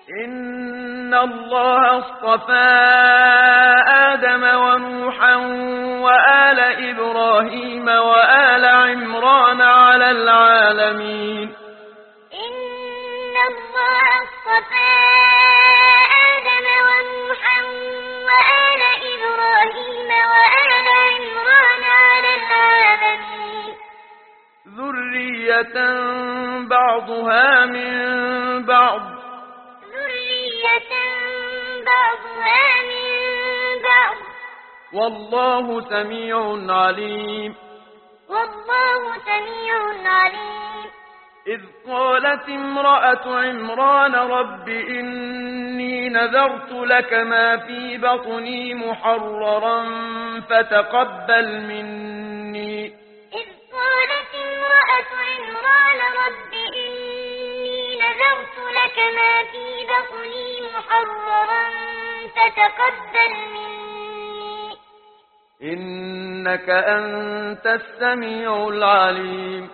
إن الله اصطفى آدم ونوحا وآل إبراهيم وآل عمران على العالمين. إن الله اصطفى آدم ونوحا وآل إبراهيم وآل عمران على العالمين. ذرية بعضها من بعض. ذرية بعضها من بعض. والله سميع عليم. والله سميع عليم. إذ قالت امرأة عمران رب إني نذرت لك ما في بطني محررا فتقبل مني. إذ قالت امرأة عمران رب إني نذرت لك ما في بطني محررا فتقبل مني. إنك أنت السميع العليم.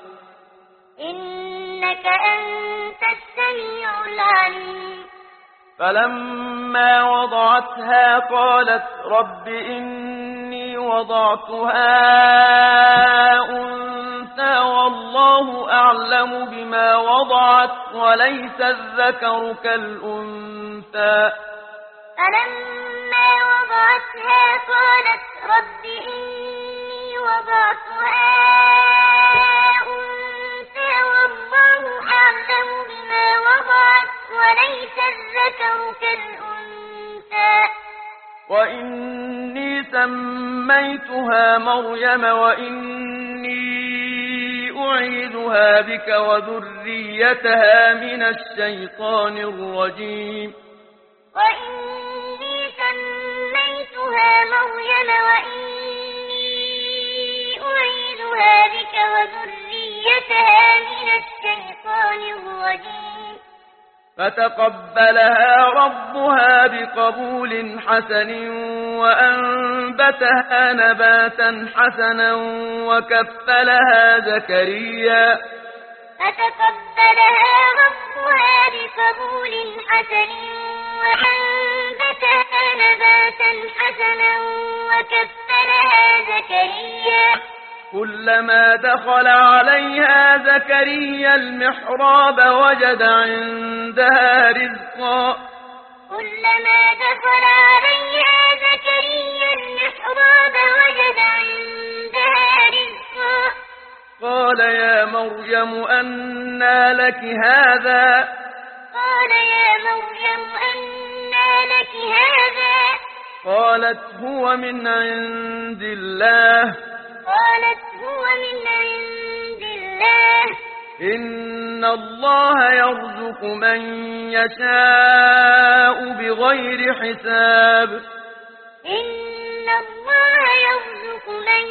إنك أنت السميع العليم. فلما وضعتها قالت رب إني وضعتها أنثى والله أعلم بما وضعت وليس الذكر كالأنثى. فلما وضعتها قالت رب إني وضعتها أنثى والله أعلم بما وضعت وليس الذكر كالأنثى. وإني سميتها مريم وإني أعيذها بك وذريتها من الشيطان الرجيم. وإني سميتها مريم وإني أعيذها بك وذريتها من الشيطان الرجيم. فتقبلها ربها بقبول حسن وأنبتها نباتا حسنا وكفلها زكريا. فتقبلها ربها بقبول حسن وأنبتها نباتا حسنا وكفلها زكريا. كلما دخل عليها زكريا المحراب وجد عندها رزقا. كلما دخل عليها زكريا المحراب وجد عندها رزقا. قال يا مريم أنى لك هذا. قال يا مريم أنى لك هذا. قالت هو من عند الله. قالت هو من عند الله. إن الله يرزق من يشاء بغير حساب. إن الله يرزق من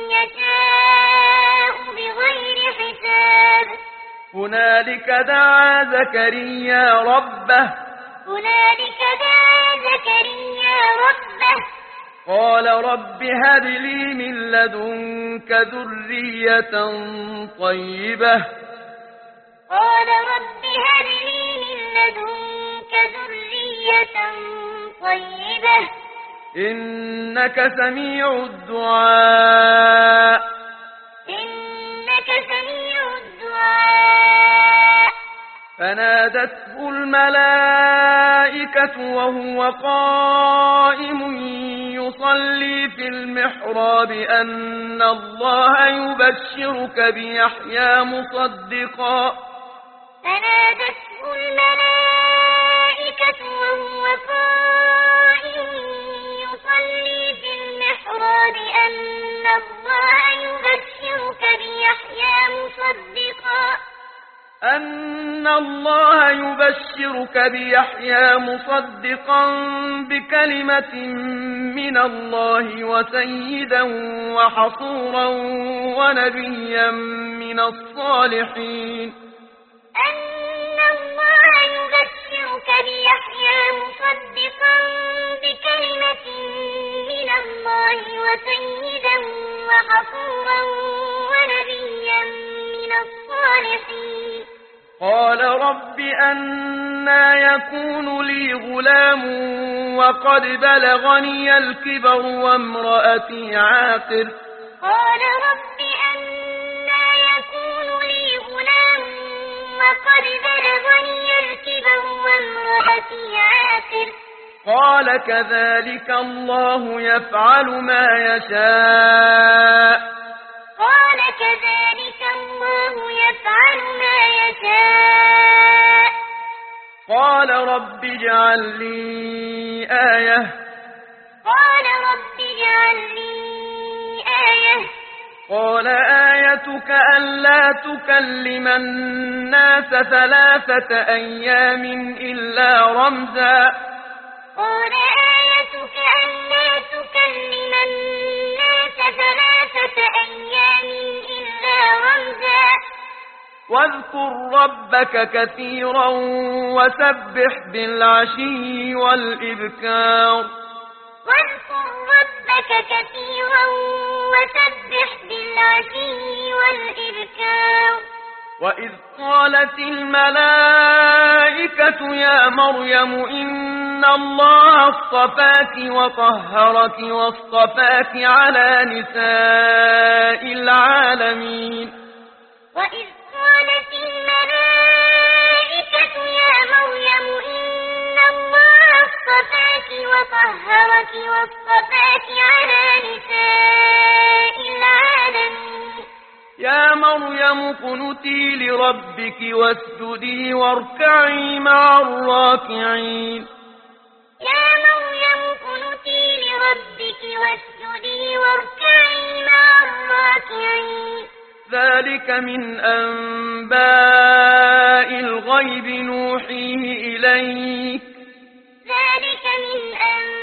يشاء بغير حساب. هنالك دعا زكريا ربه. هنالك دعا زكريا ربه. قال رب هب لي من لدنك ذرية طيبة. قال رب هب لي من لدنك ذرية طيبة. إنك سميع الدعاء. إنك سميع الدعاء. فنادته الملائكة وهو قائم يصلي في المحراب أن الله يبشرك بيحيى مصدقا. فنادته الملائكة وهو قائم يصلي في المحراب أن الله يبشرك بيحيى مصدقا. أن الله يبشرك بيحيى مصدقا بكلمة من الله وسيدا وحصورا ونبيا من الصالحين. أن الله يبشرك بيحيى مصدقا بكلمة من الله وسيدا وحصورا ونبيا من الصالحين. قال رب أنى يكون لي غلام وقد بلغني الكبر وامرأتي عاقر قال رب أنى يكون لي غلام وقد بلغني الكبر وامرأتي عاقر قال كذلك الله يفعل ما يشاء قال كذلك الله يفعل ما يشاء قال رب اجعل لي آية قال رب اجعل لي آية قال آيتك ألا تكلم الناس 3 أيام إلا رمزا قال آيتك ألا تكلم الناس 3 أيام إلا رمزا واذكر ربك كثيرا وسبح بالعشي والإبكار واذكر ربك كثيرا وسبح بالعشي والإبكار وإذ قالت الملائكة يا مريم إن الله اصطفاك وطهرك واصطفاك على نساء العالمين وإذ قالت الملائكة يا مريم إن الله اصطفاك وطهرك واصطفاك على نساء العالمين يا مريم اقنتي لربك واسجدي واركعي مع الراكعين يا مريم اقنتي لربك واسجدي واركعي مع الراكعين ذلك من أنباء الغيب نوحيه إليك ذلك من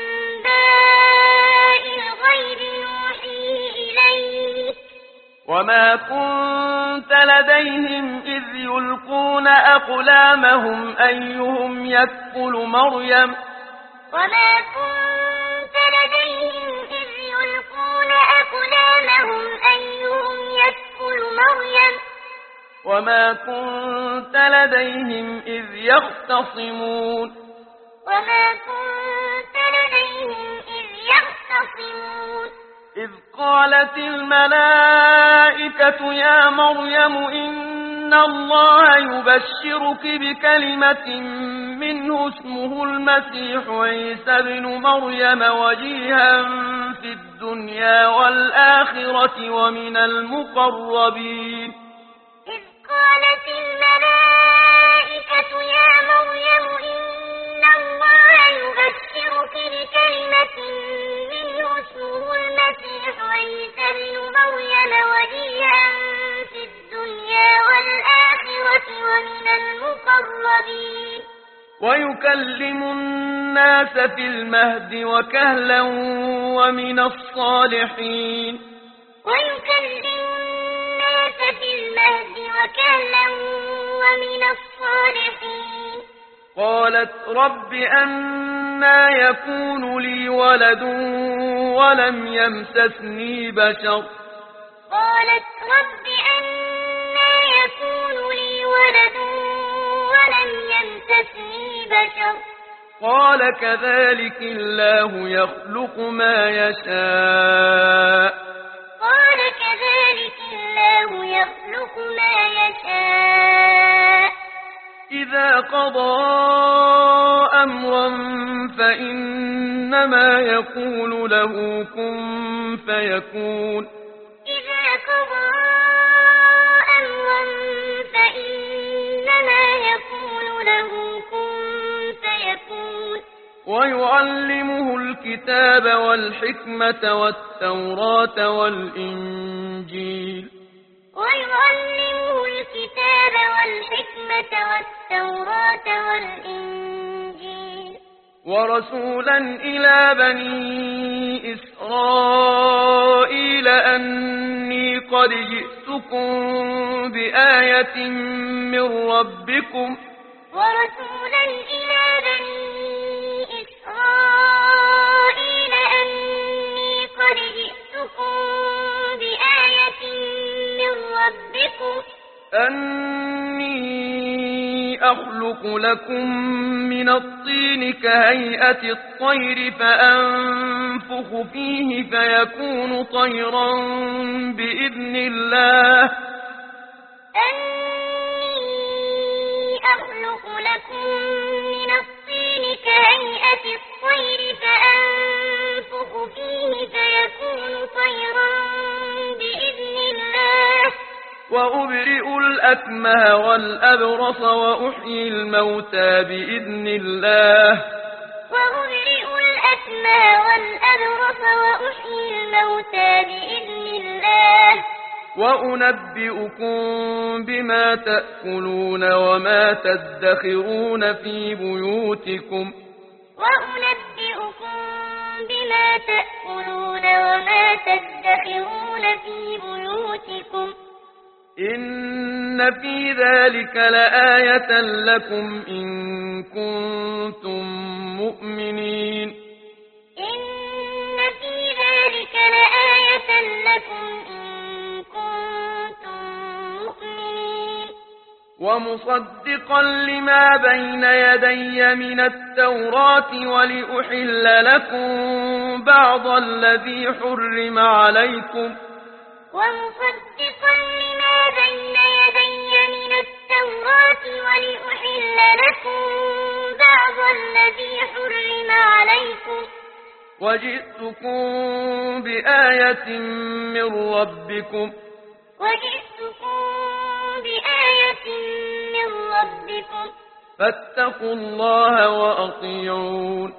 أنباء الغيب نوحيه إليك وما كنت لديهم إذ يلقون أقلامهم أيهم يكفل مريم وما كنت لديهم إذ يلقون أقلامهم أيهم يكفل مريم وما كنت لديهم إذ يختصمون وما كنت لديهم إذ يختصمون إذ قالت الملائكة يا مريم إن الله يبشرك بكلمة منه اسمه المسيح عيسى بن مريم وجيها في الدنيا والآخرة ومن المقربين إذ قالت الملائكة يا مريم إن الله يبشرك بكلمة منه اسمه المسيح عيسى بن مريم وجيها في الدنيا والآخرة ومن المقربين ويكلم الناس في المهد وكهلا ومن الصالحين ويكلم الناس في المهد وكهلا ومن الصالحين قالت رب أنى يكون لي ولد ولم يمسسني بشر قالت رب أنى يكون لي ولد ولم يمسسني بشر قال كذلك الله يخلق ما يشاء قال كذلك الله يخلق ما يشاء إذا قضى أمرا فإنما يقول له كن فيكون إذا قضى أمرا فإنما يقول له كن فيكون ويعلمه الكتاب والحكمة والتوراة والإنجيل ويعلمه الكتاب والحكمة والتوراة والإنجيل ورسولا إلى بني إسرائيل أني قد جئتكم بآية من ربكم ورسولا إلى بني إسرائيل أني قد جئتكم بآية من ربكم أني أخلق لكم من الطين كهيئة الطير فأنفخ فيه فيكون طيرا بإذن الله أني أخلق لكم من الطين كهيئة الطير فأنفخ فيه فيكون طيرا بإذن الله وأبرئ الأكمه والأبرص وأحيي الموتى بإذن الله وأبرئ الأكمه والأبرص وأحيي الموتى بإذن الله وأنبئكم بما تأكلون وما تدخرون في بيوتكم وأنبئكم بما تأكلون وما تدخرون في بيوتكم إن في ذلك لآية لكم إن كنتم مؤمنين إن في ذلك لآية لكم إن كنتم مؤمنين ومصدقا لما بين يدي من التوراة ولأحل لكم بعض الذي حرم عليكم ومصدقا لما بين يدي من التوراة ولأحل لكم بعض الذي حرم عليكم وجئتكم بآية من ربكم فاتقوا الله وأطيعون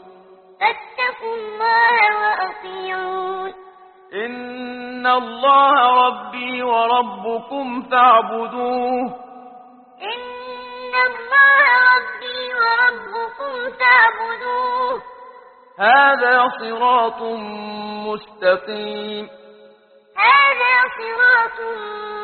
إن الله ربي وربكم فاعبدوه إن الله ربي وربكم فاعبدوه هذا صراط مستقيم هذا صراط